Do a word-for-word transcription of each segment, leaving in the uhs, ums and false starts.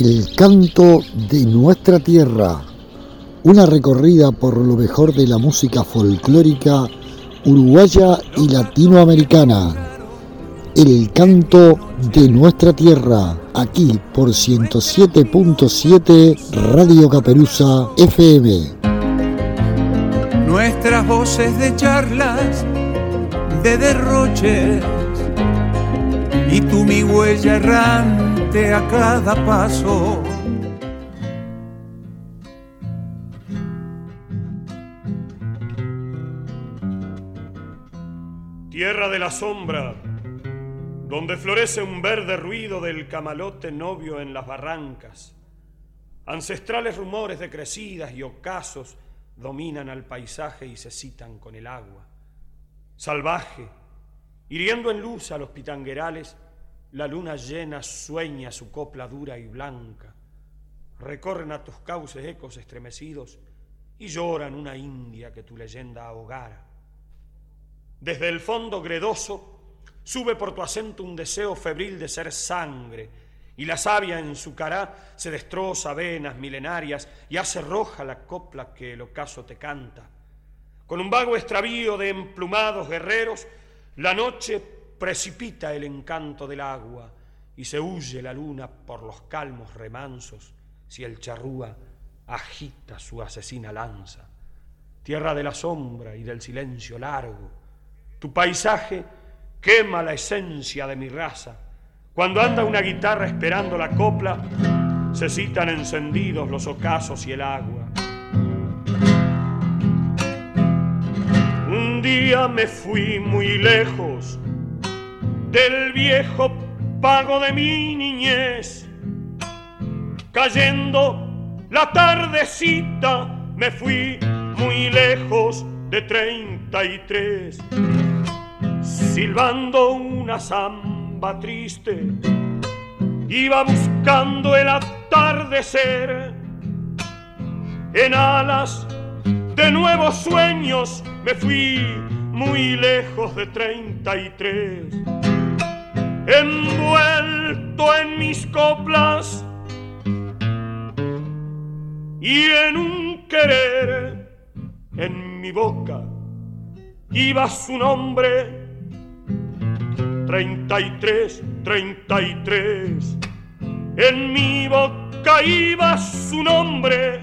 El canto de nuestra tierra, una recorrida por lo mejor de la música folclórica uruguaya y latinoamericana. El canto de nuestra tierra, aquí por ciento siete punto siete Radio Caperuza F M. Nuestras voces de charlas, de derroches, y tú mi huella errante a cada paso. Tierra de la sombra, donde florece un verde ruido del camalote novio en las barrancas. Ancestrales rumores de crecidas y ocasos dominan al paisaje y se citan con el agua. Salvaje, hiriendo en luz a los pitanguerales, la luna llena sueña su copla dura y blanca. Recorren a tus cauces ecos estremecidos y lloran una india que tu leyenda ahogara. Desde el fondo gredoso sube por tu acento un deseo febril de ser sangre, y la savia en su cará se destroza venas milenarias y hace roja la copla que el ocaso te canta. Con un vago extravío de emplumados guerreros, la noche precipita el encanto del agua y se huye la luna por los calmos remansos si el charrúa agita su asesina lanza. Tierra de la sombra y del silencio largo, tu paisaje quema la esencia de mi raza. Cuando anda una guitarra esperando la copla, se citan encendidos los ocasos y el agua. Un día me fui muy lejos del viejo pago de mi niñez. Cayendo la tardecita me fui muy lejos de treinta y tres. Silbando una samba triste, iba buscando el atardecer. En alas de nuevos sueños me fui muy lejos de treinta y tres. Envuelto en mis coplas y en un querer, en mi boca iba su nombre. Treinta y tres, treinta y tres, en mi boca iba su nombre.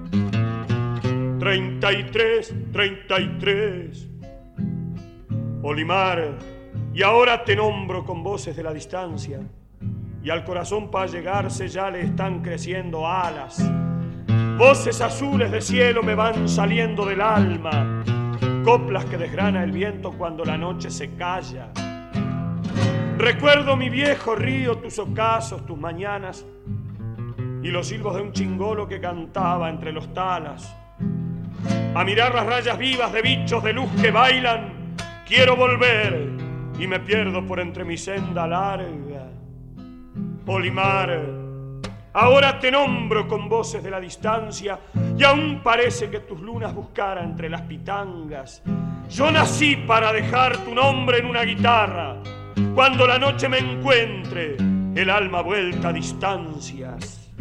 Treinta y tres, treinta y tres. Olimar, y ahora te nombro con voces de la distancia, y al corazón para llegarse ya le están creciendo alas. Voces azules de cielo me van saliendo del alma, coplas que desgrana el viento cuando la noche se calla. Recuerdo mi viejo río, tus ocasos, tus mañanas y los silbos de un chingolo que cantaba entre los talas. A mirar las rayas vivas de bichos de luz que bailan, quiero volver y me pierdo por entre mi senda larga. Olimar, ahora te nombro con voces de la distancia y aún parece que tus lunas buscaran entre las pitangas. Yo nací para dejar tu nombre en una guitarra. Cuando la noche me encuentre, el alma vuelta a distancias.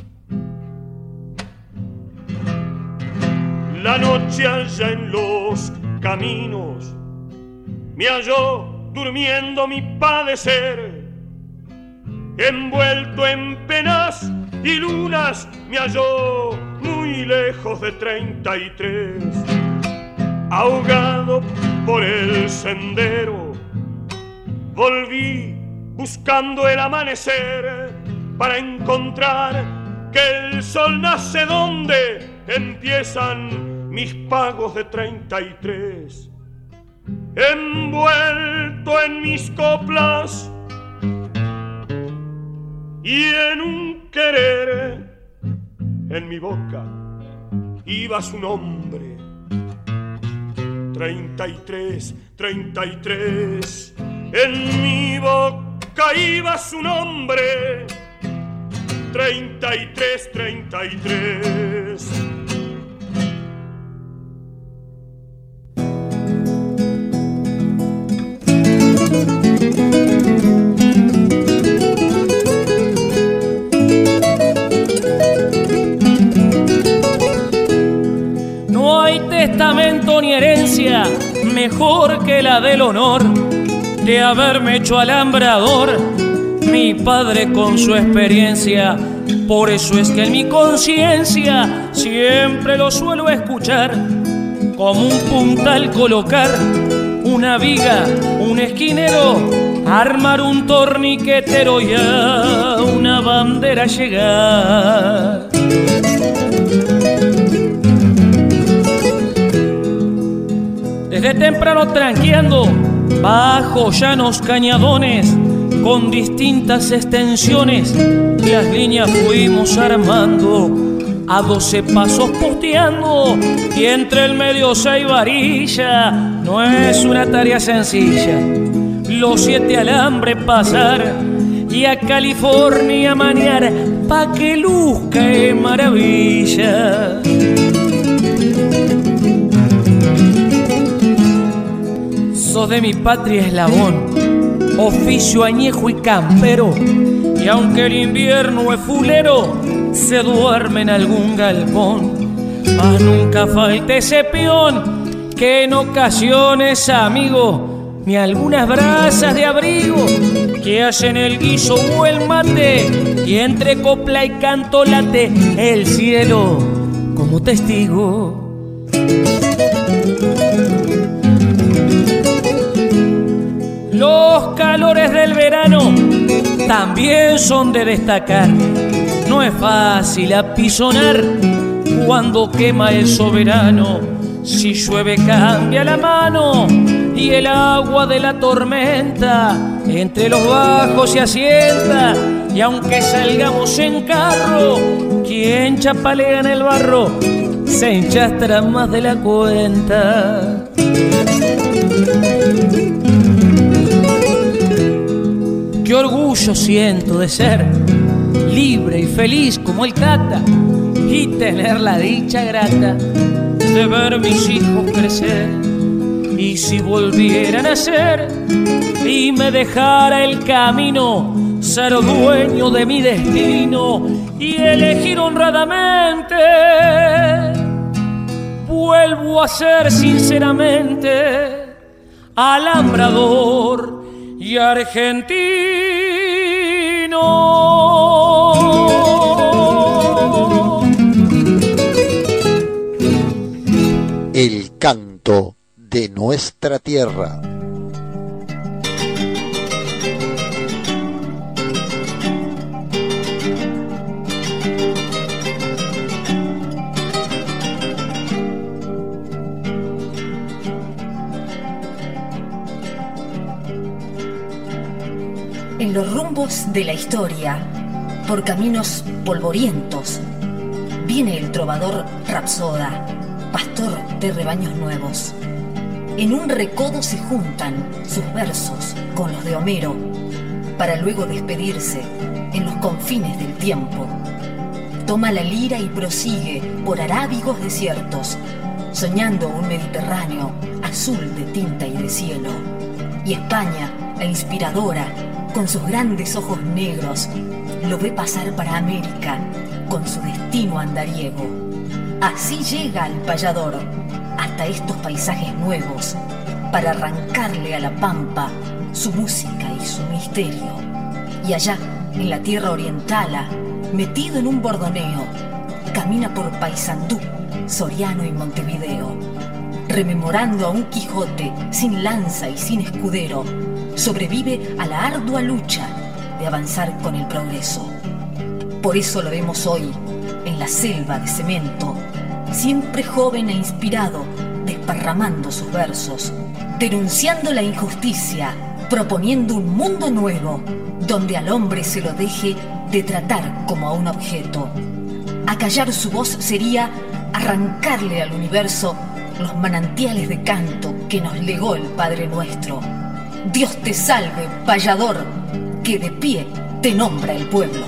La noche allá en los caminos me halló durmiendo mi padecer. Envuelto en penas y lunas me halló muy lejos de treinta y tres. Ahogado por el sendero, volví buscando el amanecer para encontrar que el sol nace donde empiezan mis pagos de treinta y tres. Envuelto en mis coplas y en un querer, en mi boca iba su nombre. Treinta y tres, treinta y tres. En mi boca iba su nombre. Treinta y tres, treinta y tres. mejor que la del honor de haberme hecho alambrador mi padre con su experiencia. Por eso es que en mi conciencia siempre lo suelo escuchar, como un puntal colocar una viga, un esquinero, armar un torniquetero y a una bandera llegar. Desde temprano tranqueando bajo llanos cañadones con distintas extensiones, las líneas fuimos armando a doce pasos posteando, y entre el medio seis varillas. No es una tarea sencilla los siete alambres pasar y a California manear pa' que luzca de maravilla. Sos de mi patria eslabón, oficio añejo y campero, y aunque el invierno es fulero, se duerme en algún galpón. Mas nunca falte ese peón que en ocasiones, amigo, ni algunas brasas de abrigo que hacen el guiso o el mate, y entre copla y canto late el cielo como testigo. Los calores del verano también son de destacar. No es fácil apisonar cuando quema el soberano. Si llueve cambia la mano y el agua de la tormenta entre los bajos se asienta. Y aunque salgamos en carro, quien chapalea en el barro se enchastra más de la cuenta. Qué orgullo siento de ser libre y feliz como el Tata, y tener la dicha grata de ver mis hijos crecer. Y si volvieran a ser y me dejara el camino, ser dueño de mi destino y elegir honradamente, vuelvo a ser sinceramente alambrador y argentino. El canto de nuestra tierra. En los rumbos de la historia, por caminos polvorientos, viene el trovador Rapsoda, pastor de rebaños nuevos. En un recodo se juntan sus versos con los de Homero, para luego despedirse en los confines del tiempo. Toma la lira y prosigue por arábigos desiertos, soñando un Mediterráneo azul de tinta y de cielo. Y España, la inspiradora, con sus grandes ojos negros, lo ve pasar para América con su destino andariego. Así llega el payador hasta estos paisajes nuevos para arrancarle a la pampa su música y su misterio. Y allá, en la tierra orientala, metido en un bordoneo, camina por Paysandú, Soriano y Montevideo, rememorando a un Quijote sin lanza y sin escudero. Sobrevive a la ardua lucha de avanzar con el progreso. Por eso lo vemos hoy en la selva de cemento, siempre joven e inspirado, desparramando sus versos, denunciando la injusticia, proponiendo un mundo nuevo, donde al hombre se lo deje de tratar como a un objeto. Acallar su voz sería arrancarle al universo los manantiales de canto que nos legó el Padre Nuestro. Dios te salve, payador, que de pie te nombra el pueblo.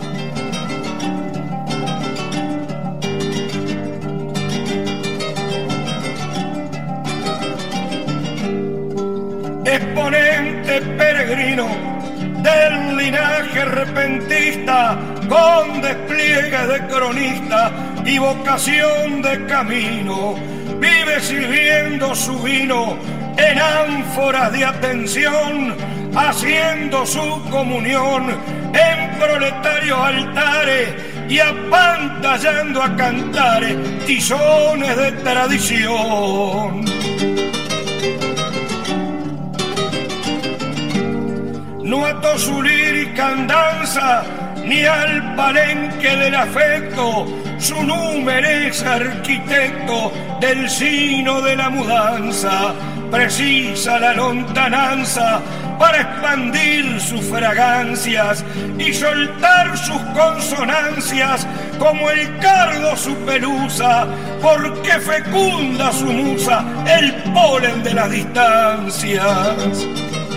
Exponente peregrino del linaje repentista, con despliegue de cronista y vocación de camino, vive sirviendo su vino en ánforas de atención, haciendo su comunión en proletarios altares y apantallando a cantares tizones de tradición. No ató su lírica andanza ni al palenque del afecto, su número es arquitecto del sino de la mudanza, precisa la lontananza para expandir sus fragancias y soltar sus consonancias como el cardo su pelusa, porque fecunda su musa el polen de las distancias.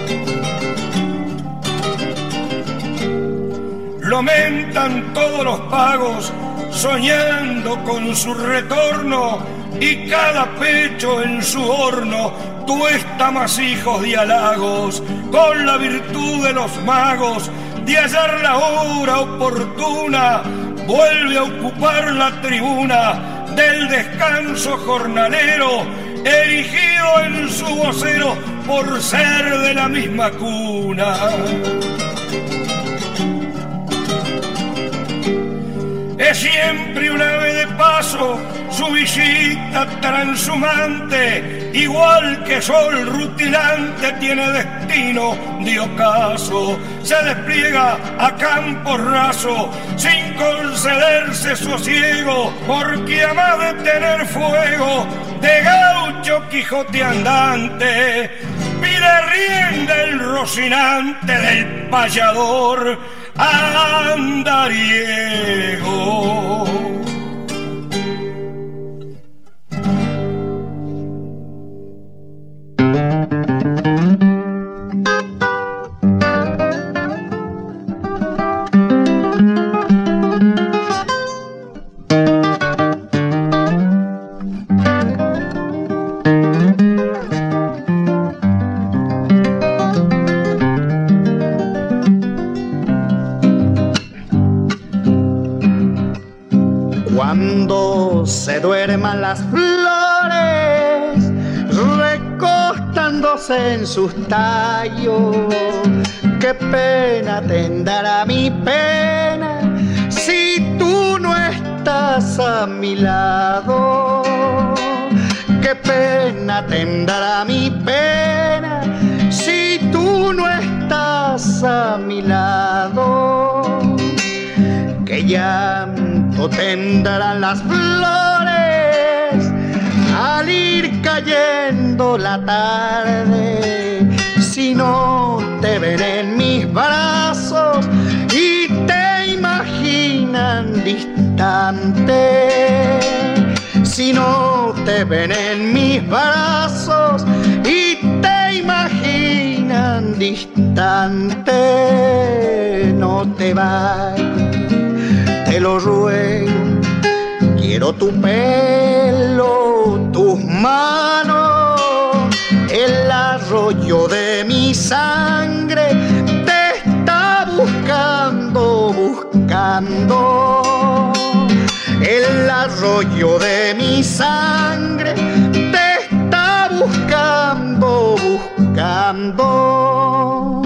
Lo mentan todos los pagos, soñando con su retorno, y cada pecho en su horno tuesta masijos de halagos, con la virtud de los magos de hallar la hora oportuna, vuelve a ocupar la tribuna del descanso jornalero, erigido en su vocero por ser de la misma cuna. Es siempre un ave de paso, su visita transhumante, igual que sol rutilante, tiene destino de ocaso. Se despliega a campo raso, sin concederse sosiego, porque a más de tener fuego de gaucho Quijote andante, pide rienda el rocinante del payador andariego. Cuando se duerman las flores, recostándose en sus tallos, qué pena tendrá mi pena si tú no estás a mi lado. Qué pena tendrá mi pena si tú no estás a mi lado. Que llanto tendrán las flores al ir cayendo la tarde, si no te ven en mis brazos y te imaginan distante. Si no te ven en mis brazos y te imaginan distante, no te vayas, te lo ruego. Quiero tu pelo, tus manos, el arroyo de mi sangre te está buscando, buscando. El arroyo de mi sangre te está buscando, buscando.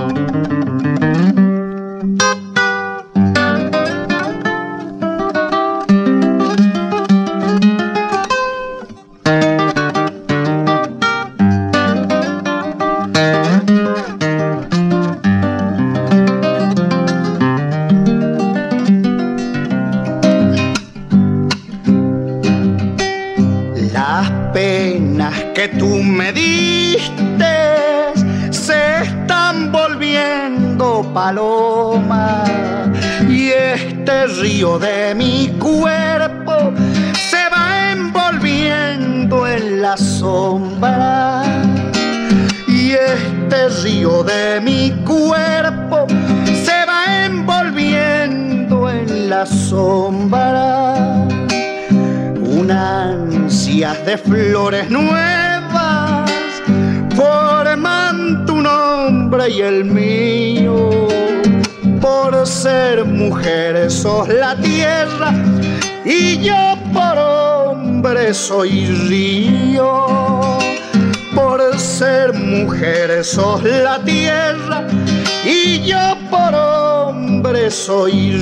Que tú me diste se están volviendo paloma, y este río de mi cuerpo se va envolviendo en la sombra, y este río de mi cuerpo se va envolviendo en la sombra. Unas de flores nuevas forman tu nombre y el mío. Por ser mujer sos la tierra y yo por hombre soy río. por ser mujer sos la tierra y yo por hombre soy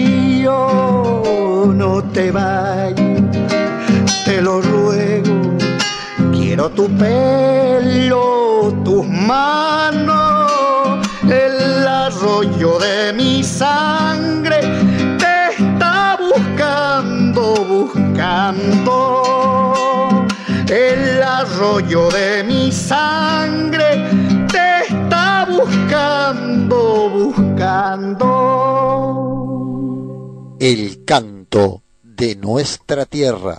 río. No te vayas, te lo ruego, quiero tu pelo, tus manos, el arroyo de mi sangre te está buscando, buscando. El arroyo de mi sangre te está buscando, buscando. El canto de nuestra tierra.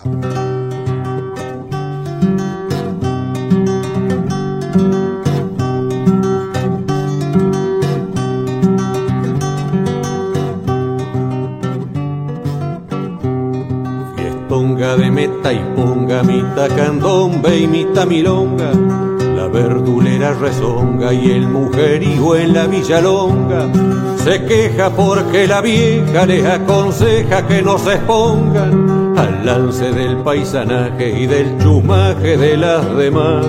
Fiestonga de meta y ponga, mitad candombe y mitad milonga, la verdulera rezonga y el mujeriego en la villalonga se queja porque la vieja les aconseja que no se expongan al lance del paisanaje y del chumaje de las demás.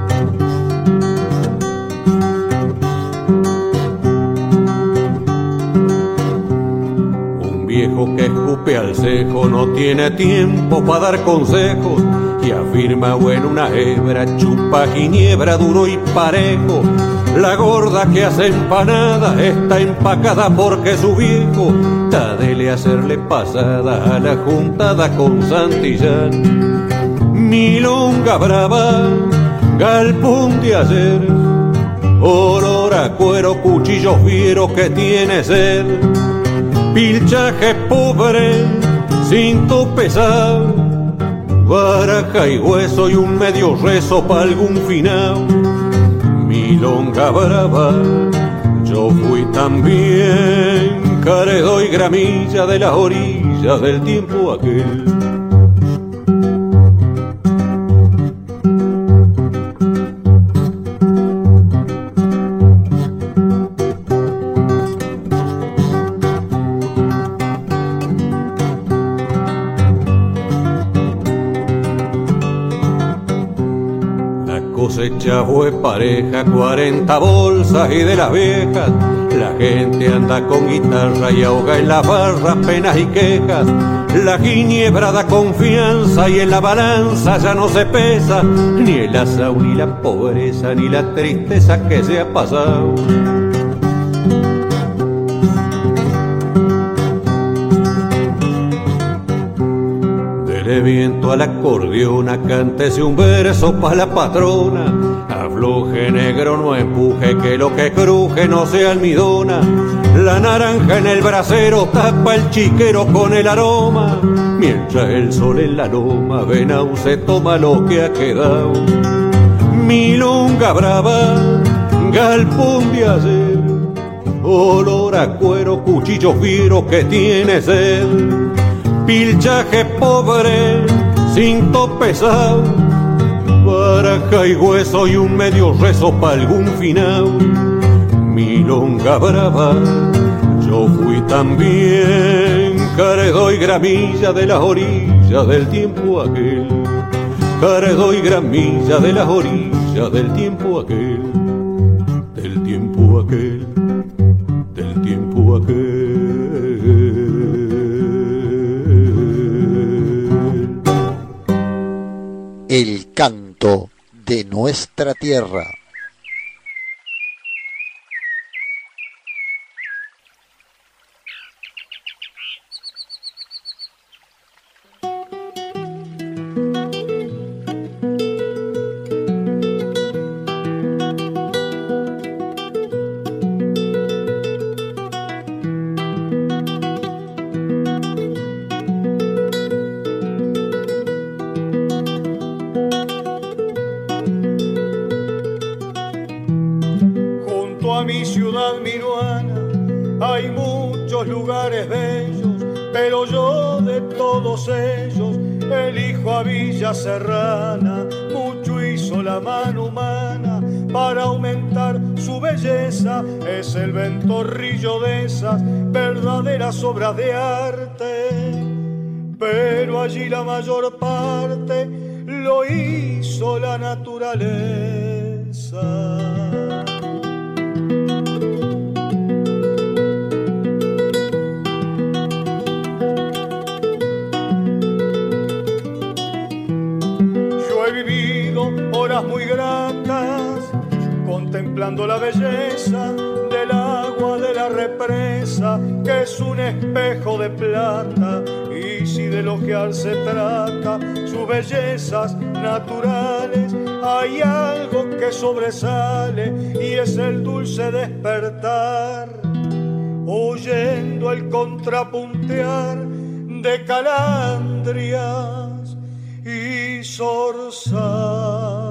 Un viejo que escupe al cejo no tiene tiempo para dar consejos y afirma bueno una hebra, chupa ginebra duro y parejo. La gorda que hace empanada está empacada porque su viejo está dele hacerle pasada a la juntada con Santillán. Milonga brava, galpón de ayer, olor a cuero, cuchillos fieros que tiene sed, pilchaje pobre, cinto pesado, baraja y hueso y un medio rezo pa' algún final. Milonga brava, yo fui también caredo y gramilla de las orillas del tiempo aquel. Cosecha fue pareja, cuarenta bolsas y de las viejas la gente anda con guitarra y ahoga en la barra penas y quejas. La ginebra da confianza y en la balanza ya no se pesa ni el asao, ni la pobreza, ni la tristeza que se ha pasado. Dele viento al acordeona, cántese un verso pa' la patrona. Afloje negro, no empuje, que lo que cruje no sea almidona. La naranja en el brasero tapa el chiquero con el aroma, mientras el sol en la loma Venau se toma lo que ha quedado. Milonga brava, galpón de ayer, olor a cuero, cuchillo fiero que tiene sed, pilchaje pobre, cinto pesado, baraja y hueso y un medio rezo pa' algún final. Milonga brava, yo fui también caredo y gramilla de las orillas del tiempo aquel. Caredo y gramilla de las orillas del tiempo aquel. Del tiempo aquel, del tiempo aquel. El canto de nuestra tierra. Serrana, mucho hizo la mano humana para aumentar su belleza, es el ventorrillo de esas verdaderas obras de arte, pero allí la mayor parte lo hizo la naturaleza. Yo he vivido horas muy gratas contemplando la belleza del agua de la represa, que es un espejo de plata, y si de elogiar se trata sus bellezas naturales, hay algo que sobresale y es el dulce despertar, oyendo el contrapuntear de calandrias y zorzales.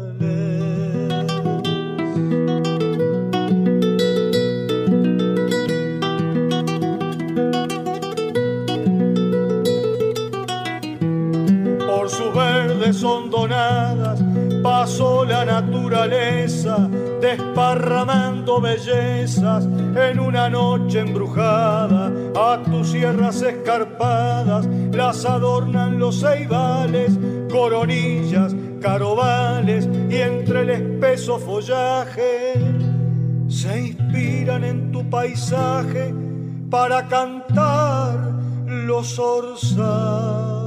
Hondonadas pasó la naturaleza, desparramando bellezas en una noche embrujada. A tus sierras escarpadas las adornan los ceibales, coronillas, carobales, y entre el espeso follaje se inspiran en tu paisaje para cantar los zorzales.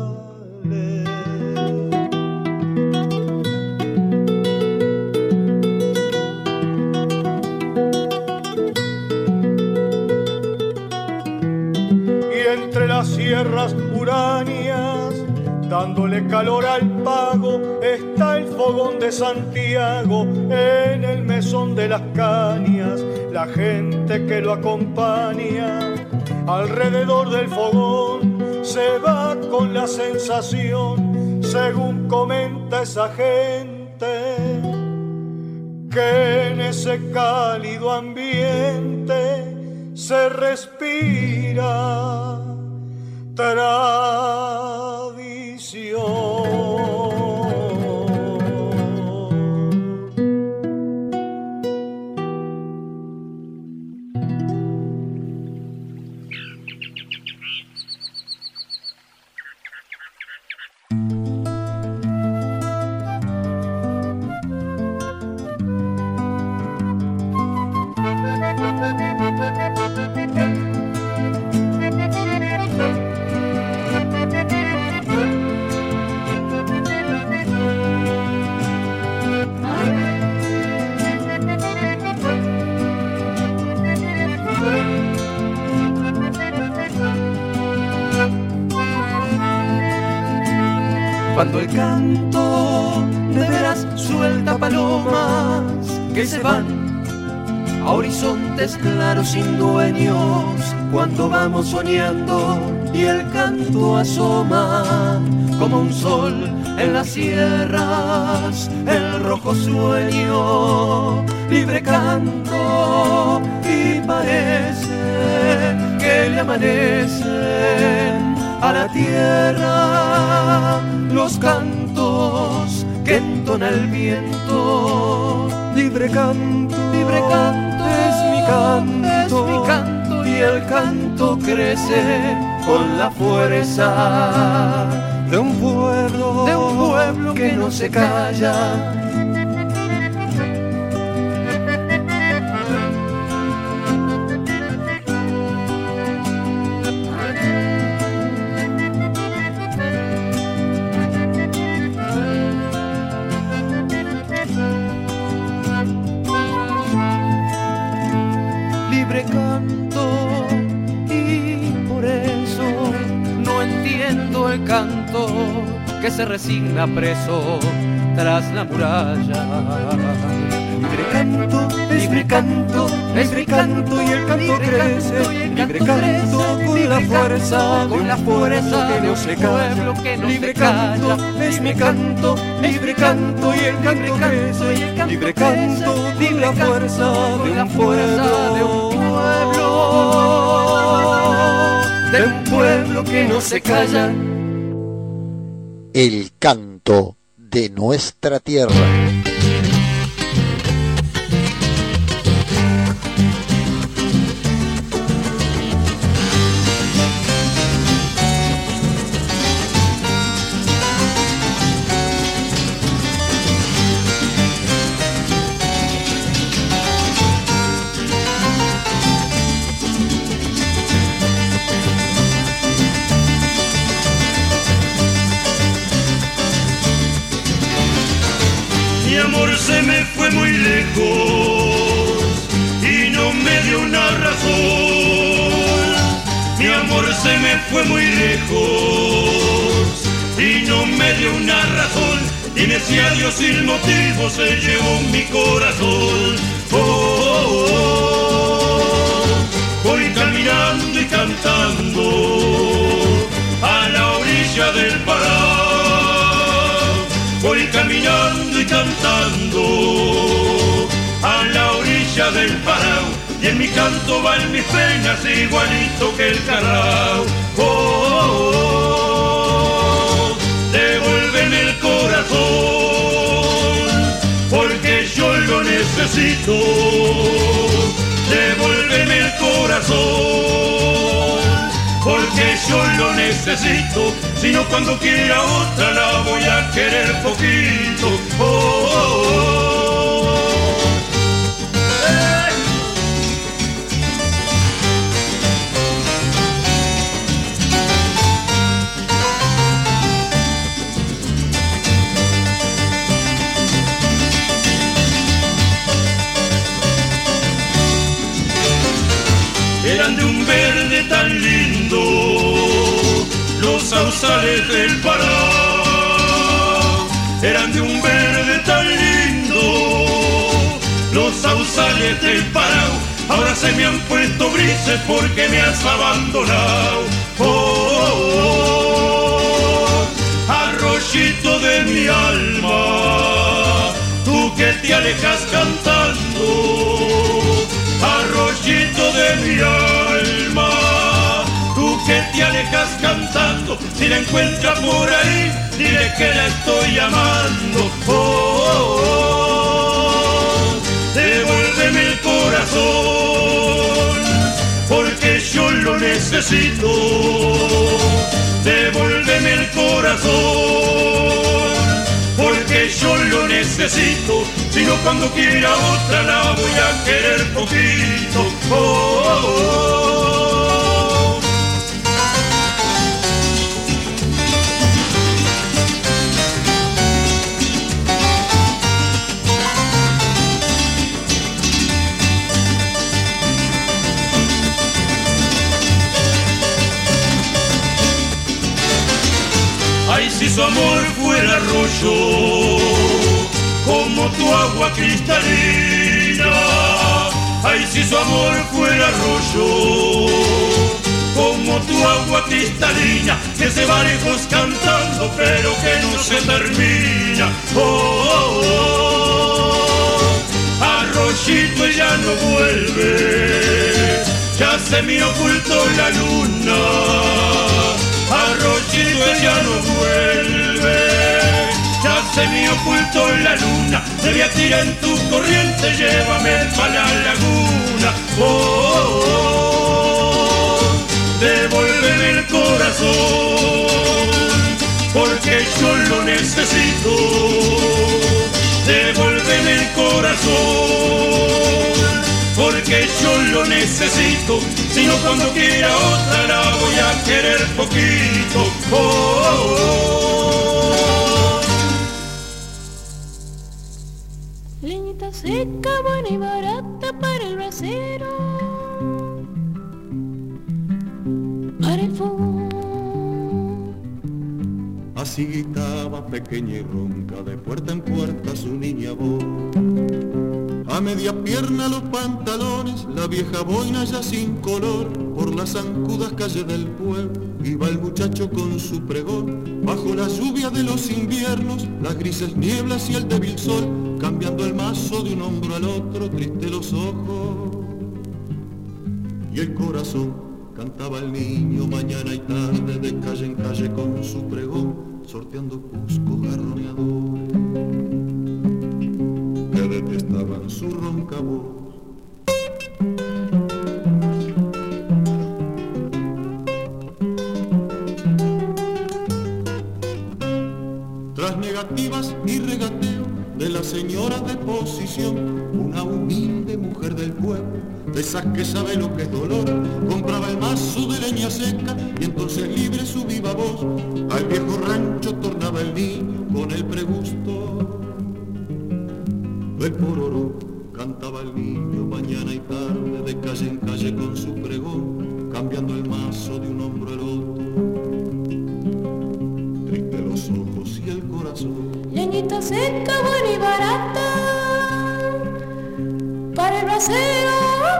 Las sierras uráneas, dándole calor al pago, está el fogón de Santiago en el mesón de las cañas. La gente que lo acompaña alrededor del fogón se va con la sensación, según comenta esa gente, que en ese cálido ambiente se respira tradición. Cuando el canto de veras suelta palomas que se van a horizontes claros sin dueños, cuando vamos soñando y el canto asoma como un sol en las sierras, el rojo sueño, libre canto, y parece que le amanecen a la tierra los cantos que entona el viento. Libre canto, libre canto, es mi canto, es mi canto, y el canto crece con la fuerza de un pueblo, de un pueblo que no se calla. Libre canto, y por eso no entiendo el canto que se resigna preso tras la muralla. Libre canto, libre canto, libre canto, y el canto crece. Libre canto con la fuerza, con la fuerza que no se calla. Libre canto, es mi canto, libre canto, y el canto crece. Libre canto con la fuerza de un pueblo, de un pueblo que no se calla. El canto de nuestra tierra. fue muy lejos y no me dio una razón, y en ese adiós sin motivo se llevó mi corazón. Oh, oh, oh, voy caminando y cantando a la orilla del Pará, voy caminando y cantando a la orilla del Pará, y en mi canto van mis penas igualito que el carrao. Oh, oh, oh, devuélveme el corazón, porque yo lo necesito. Devuélveme el corazón, porque yo lo necesito. Si no, cuando quiera otra la voy a querer poquito. Oh, oh, oh. Eran de un verde tan lindo los sausales del Pará, eran de un verde tan lindo los sausales del Pará. Ahora se me han puesto grises porque me has abandonado. Oh, oh, oh, arroyito de mi alma, tú que te alejas cantando. Arroyito de mi alma, tú que te alejas cantando, si la encuentras por ahí, dile que la estoy llamando. Oh, oh, oh, devuélveme el corazón, porque yo lo necesito. Devuélveme el corazón, porque yo lo necesito. Si no, cuando quiera otra la voy a querer poquito. Oh, oh, oh. Ay, si su amor fuera arroyo, como tu agua cristalina. Ay, si su amor fuera arroyo, como tu agua cristalina, que se va lejos cantando, pero que no se termina. Oh, oh, oh, arroyito ya no vuelve, ya se me ocultó la luna. Arroyito ya no vuelve, ya se me ocultó la luna. Te voy a tirar en tu corriente, llévame para la laguna. Oh, oh, oh, devuélveme el corazón, porque yo lo necesito. Devuélveme el corazón, porque yo lo necesito. Si no, cuando quiera otra la voy a querer poquito. Oh, oh, oh. Leñita seca, buena y barata para el brasero, para el fogón. Así gritaba pequeña y ronca de puerta en puerta su niña voz. A media pierna los pantalones, la vieja boina ya sin color, por las zancudas calles del pueblo iba el muchacho con su pregón. Bajo la lluvia de los inviernos, las grises nieblas y el débil sol, cambiando el mazo de un hombro al otro, triste los ojos y el corazón. Cantaba el niño mañana y tarde, de calle en calle con su pregón, sorteando cuscos garroneadores que detestaban su ronca voz. Tras negativas y regateo de la señora de posición, una humilde mujer del pueblo, de esas que sabe lo que es dolor, compraba el mazo de leña seca y entonces libre su viva voz al viejo rancho tornaba el niño con el pregusto del pororó. Cantaba el niño mañana y tarde, de calle en calle con su pregón, cambiando el mazo de un hombro al otro, seca, buena y barata para el brasero.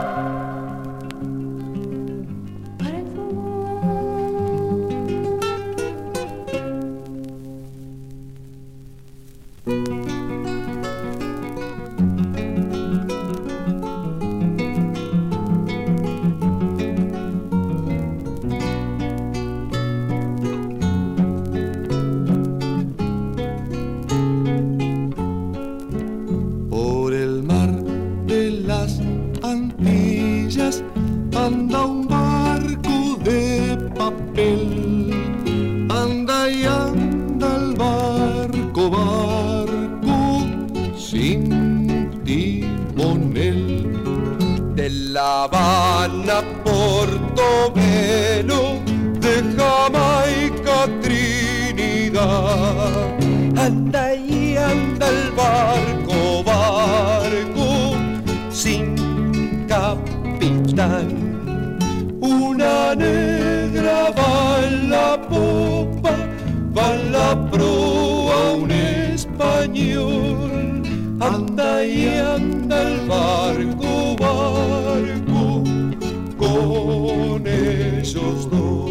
Anda un barco de papel, anda y anda el barco, barco sin timonel. De La Habana a Portobelo, de Jamaica a Trinidad, anda y anda el barco, barco sin capitán. Una negra va en la popa, va en la proa un español. Anda y anda el barco, barco con ellos dos.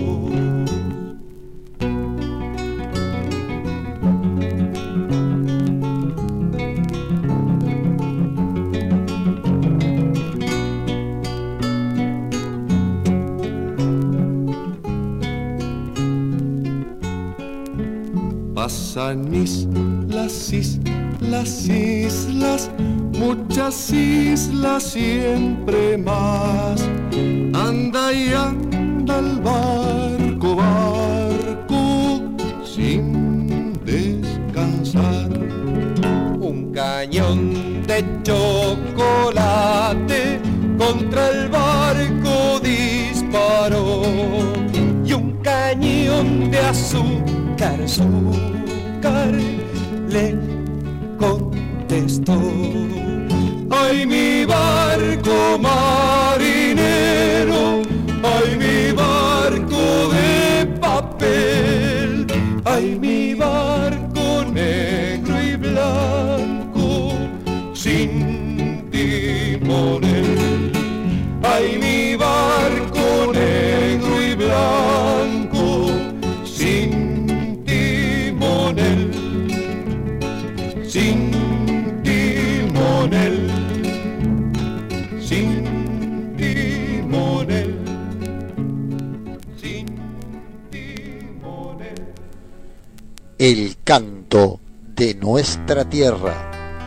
Pasan islas, islas, islas, muchas islas, siempre más. Anda y anda el barco, barco, sin descansar. Un cañón de chocolate contra el barco disparó, y un cañón de azúcar, azúcar le contestó. Ay, mi barco marinero, ay, mi barco de papel, ay, mi barco negro y blanco sin timonel. Ay, mi barco negro y blanco sin timonel, sin timonel, sin timonel, sin timonel. El canto de nuestra tierra.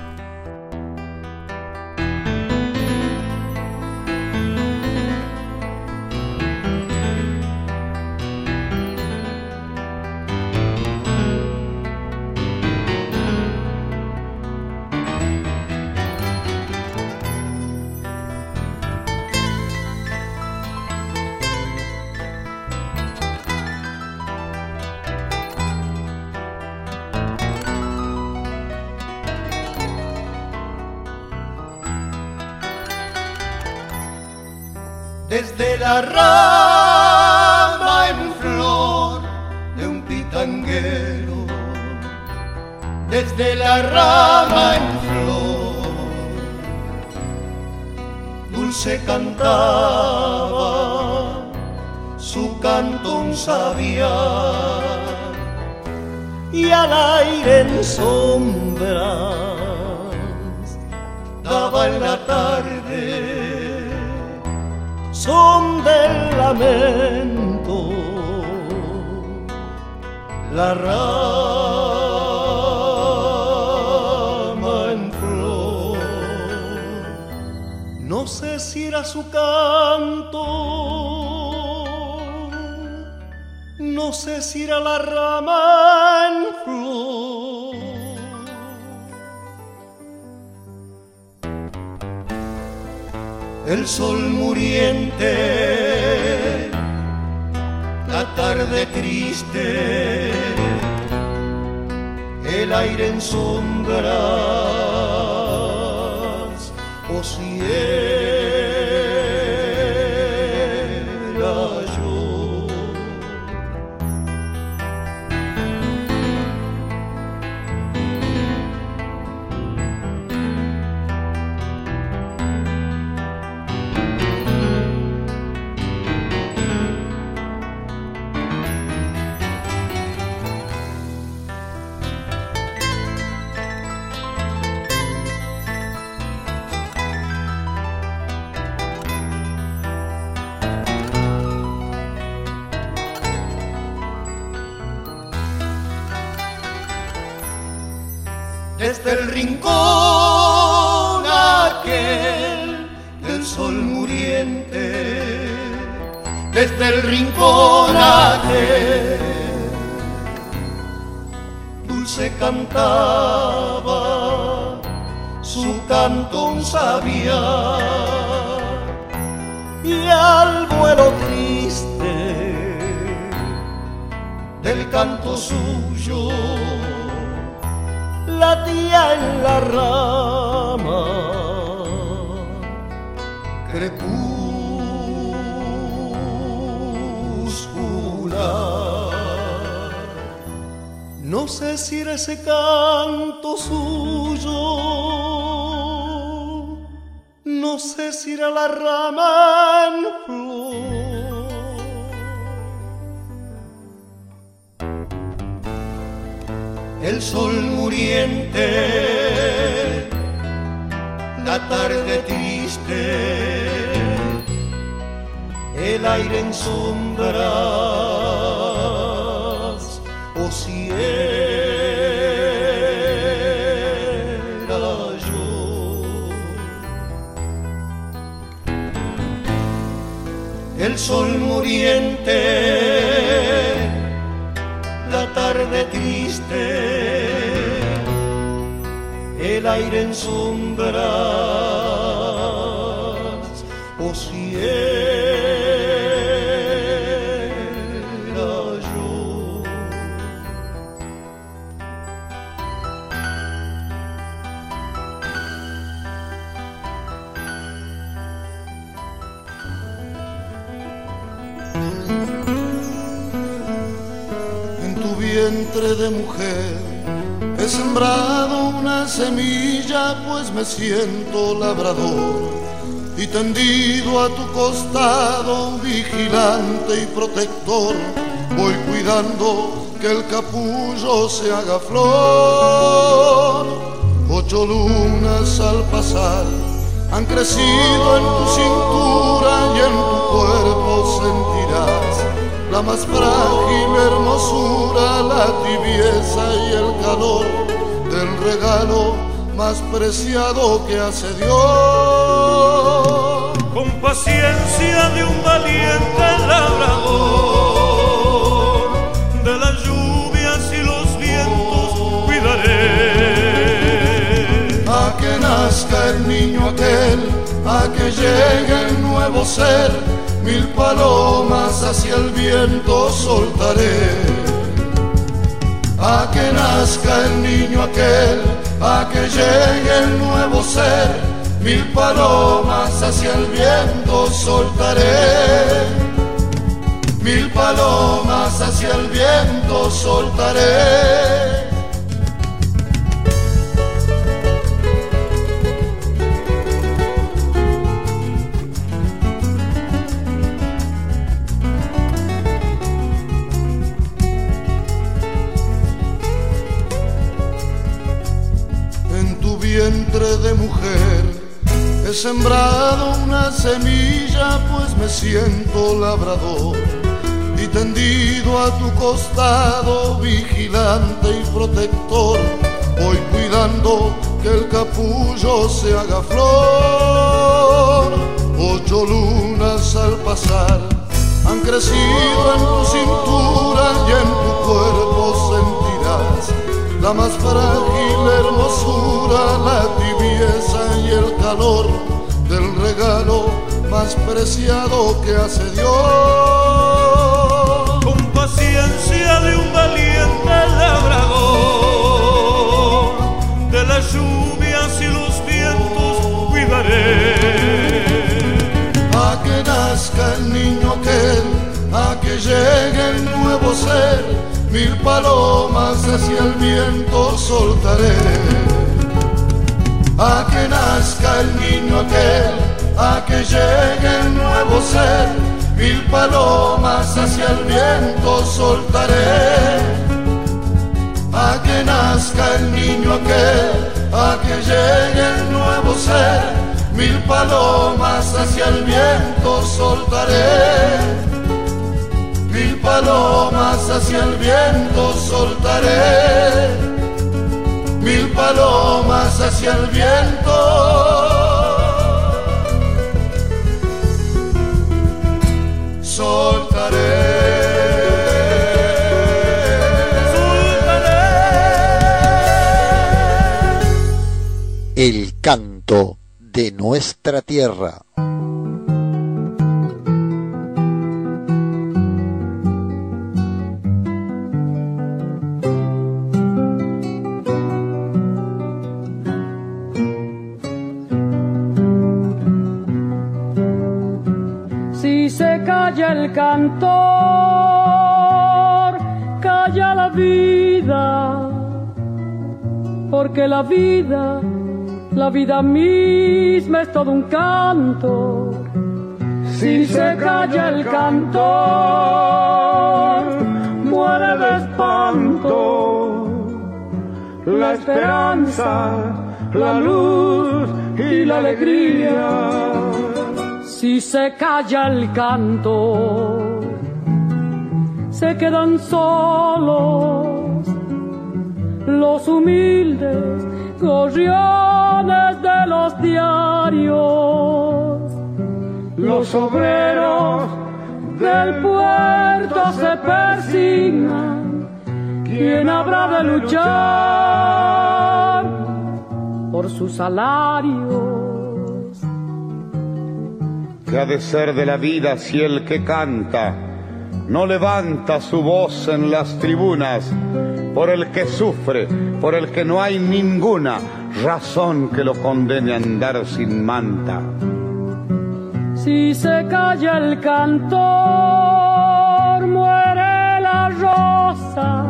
Desde la rama en flor de un pitanguero, desde la rama en flor, dulce cantaba su canto un sabiar, y al aire en sombras daba en la tarde son del lamento, la rama en flor. No sé si era su canto, no sé si era la rama en flor. El sol muriente, la tarde triste, el aire en sombras, o si era yo. desde el rincón aquel del sol muriente, desde el rincón aquel dulce cantaba su canto sabía, y al vuelo triste del canto suyo latía en la rama crepuscular. No sé si era ese canto suyo, no sé si era la rama en flor. El sol muriente, la tarde triste, el aire en sombras, o si era yo. El sol muriente, la tarde triste, el aire en sombras, o si era yo. En tu vientre de mujer he sembrado una semilla, pues me siento labrador, y tendido a tu costado, vigilante y protector, voy cuidando que el capullo se haga flor. Ocho lunas al pasar han crecido en tu cintura, y en tu cuerpo sentirás la más frágil hermosura, la tibieza y el calor del regalo más preciado que hace Dios. Con paciencia de un valiente labrador, de las lluvias y los vientos cuidaré. A que nazca el niño aquel, a que llegue el nuevo ser, mil palomas hacia el viento soltaré. A que nazca el niño aquel, a que llegue el nuevo ser, mil palomas hacia el viento soltaré. Mil palomas hacia el viento soltaré. Vientre de mujer he sembrado una semilla, pues me siento labrador, y tendido a tu costado, vigilante y protector, voy cuidando que el capullo se haga flor. Ocho lunas al pasar han crecido en tu cintura, y en tu cuerpo sentirás la más frágil hermosura, la tibieza y el calor del regalo más preciado que hace Dios. Con paciencia de un valiente labrador, de las lluvias y los vientos cuidaré. A que nazca el niño aquel, a que llegue el nuevo ser, mil palomas hacia el viento soltaré. A que nazca el niño aquel, a que llegue el nuevo ser, mil palomas hacia el viento soltaré. A que nazca el niño aquel, a que llegue el nuevo ser, mil palomas hacia el viento soltaré. Mil palomas hacia el viento soltaré. mil palomas hacia el viento. Soltaré, soltaré el canto de nuestra tierra. Si se calla el cantor, calla la vida, porque la vida, la vida misma es todo un canto. Si se calla el cantor, muere de espanto la esperanza, la luz y la alegría. Si se calla el canto, se quedan solos los humildes gorriones de los diarios. Los obreros del puerto se persignan. ¿Quién habrá de luchar por sus salarios? ¿Qué ha de ser de la vida si el que canta no levanta su voz en las tribunas por el que sufre, por el que no hay ninguna razón que lo condene a andar sin manta? Si se calla el cantor, muere la rosa.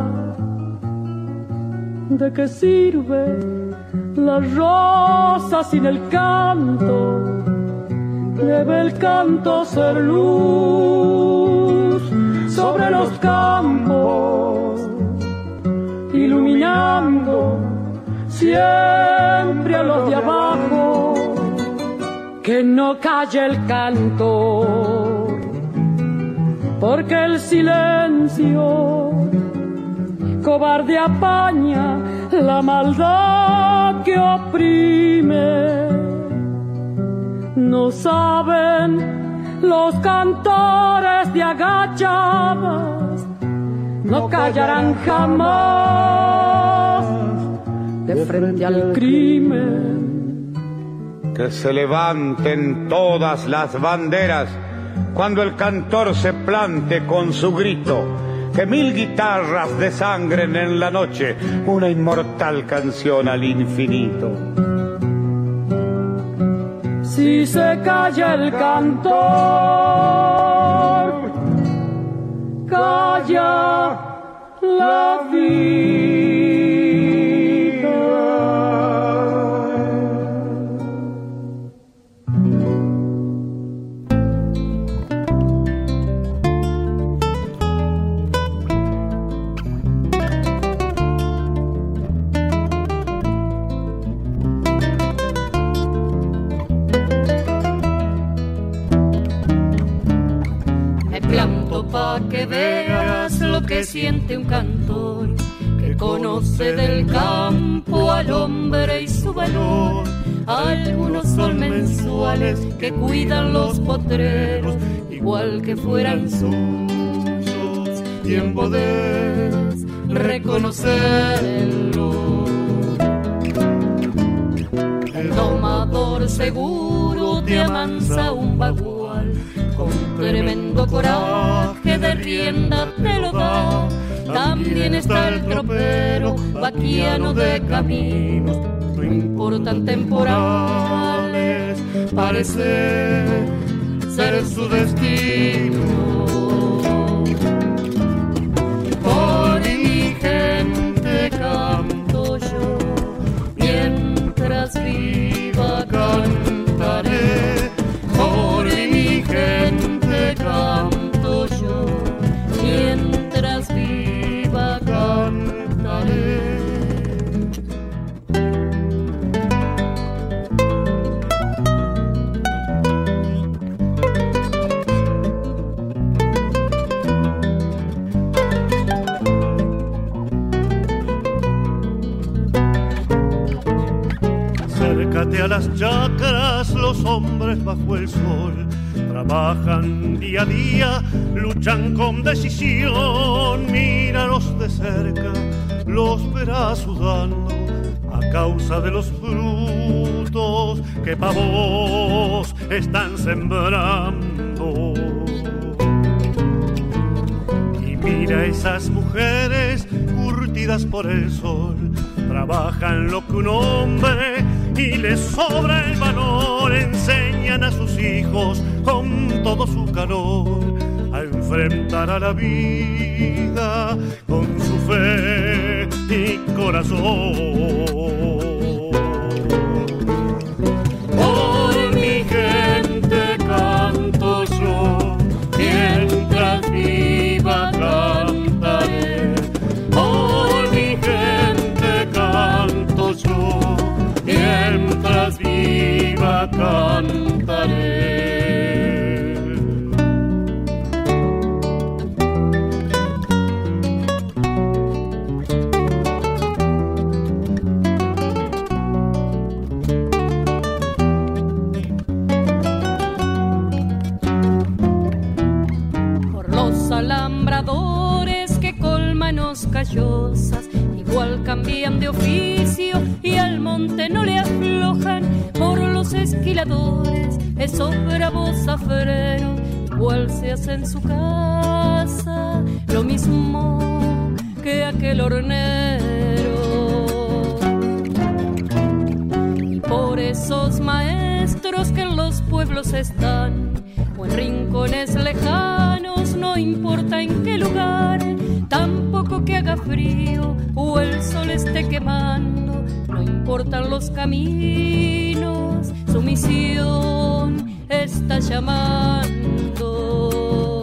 ¿De qué sirve la rosa sin el canto? Debe el canto ser luz sobre los campos, iluminando siempre a los de abajo. Que no calle el canto, porque el silencio cobarde apaña la maldad que oprime. No saben los cantores de agachadas, no callarán jamás de frente al crimen. Que se levanten todas las banderas cuando el cantor se plante con su grito. Que mil guitarras desangren en la noche una inmortal canción al infinito. Si se calla el cantor, calla la vida. Pa' que veas lo que siente un cantor que conoce del campo al hombre y su valor. Algunos son mensuales que cuidan los potreros igual que fueran suyos, bien podés reconocerlo. El domador seguro te amansa un bagual, con tremendo coraje de rienda te lo da. También está el tropero, vaquiano de caminos, no importan temporales, parece ser su destino. Por mi gente canto yo, mientras viva cantaré. Por mi gente canto yo, mientras viva cantaré. las chacras los hombres bajo el sol trabajan día a día, luchan con decisión. Míralos de cerca, los verás sudando a causa de los frutos que pa' vos están sembrando. Y mira esas mujeres curtidas por el sol, trabajan lo que un hombre y les sobra el valor. Enseñan a sus hijos con todo su calor a enfrentar a la vida con su fe y corazón. Por mi gente canto yo, mientras viva cantaré. Por mi gente canto yo, mientras viva cantaré. Por los alambradores que colman los callosas, igual cambian de oficio y al monte no le aflojan. Por los esquiladores, esos bravos zafreros, igual se hace en su casa lo mismo que aquel hornero. Y por esos maestros que en los pueblos están, o en rincones lejanos, no importa en qué lugar, tampoco que haga frío o el sol esté quemando, no importan los caminos, su misión está llamando.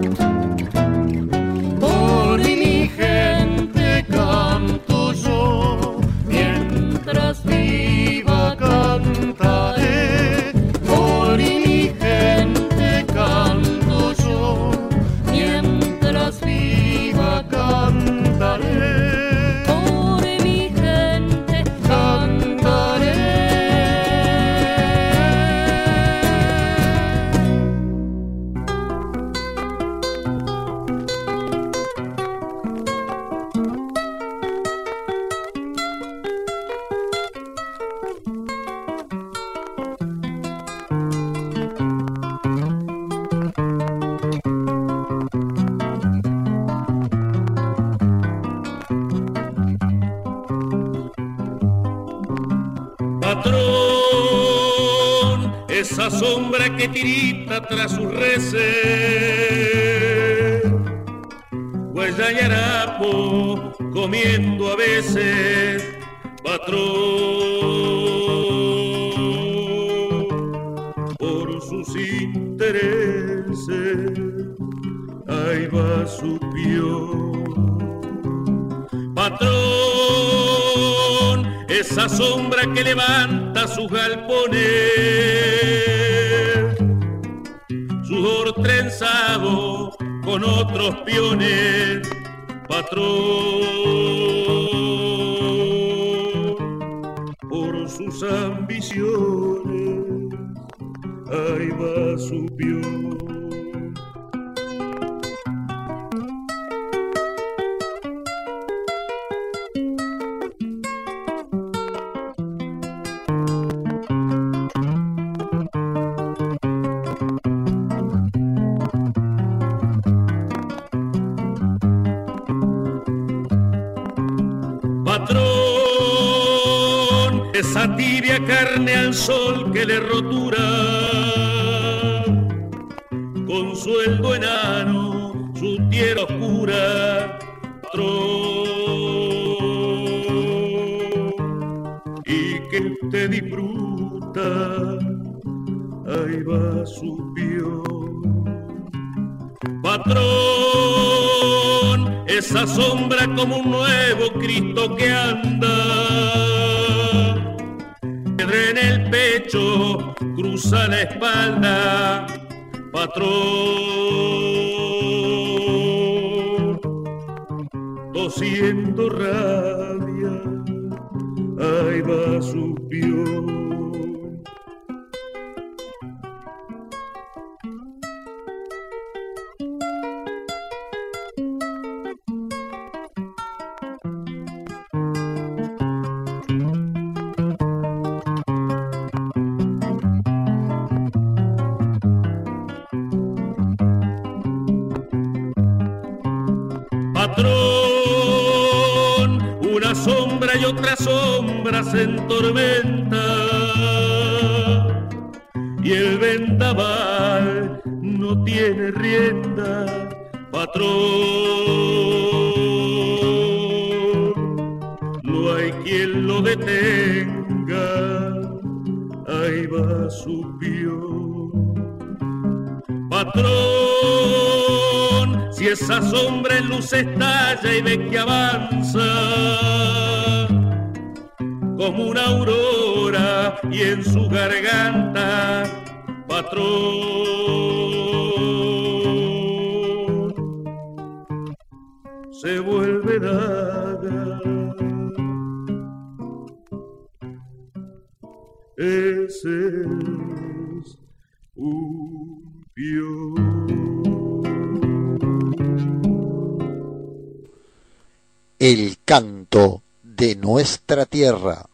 Por mi gente canto yo, mientras viva cantaré. Por mi gente canto yo, mientras viva cantaré. Por mi gente cantaré. Patrón, esa sombra que tirita tras sus reses, huella y harapo comiendo a veces. Patrón, por sus intereses, ahí va su peón. Patrón, esa sombra que levanta sus galpones, sudor trenzado con otros peones. Patrón, por sus ambiciones, ahí va su peón. Patrón, esa tibia carne al sol que le rotura, con sueldo enano, su tierra oscura. Patrón, y que usted disfruta, ahí va su peón. Patrón, esa sombra como un nuevo Cristo que anda, piedra en el pecho, cruza la espalda. Patrón, tosiendo rabia, ahí va su peón. otra sombra se entormenta y el vendaval no tiene rienda, patrón. No hay quien lo detenga, ahí va su peón. Patrón, si esa sombra en luz estalla y ve que avanza como una aurora y en su garganta, patrón, se vuelve daga. Ese es un peón. El canto de nuestra tierra.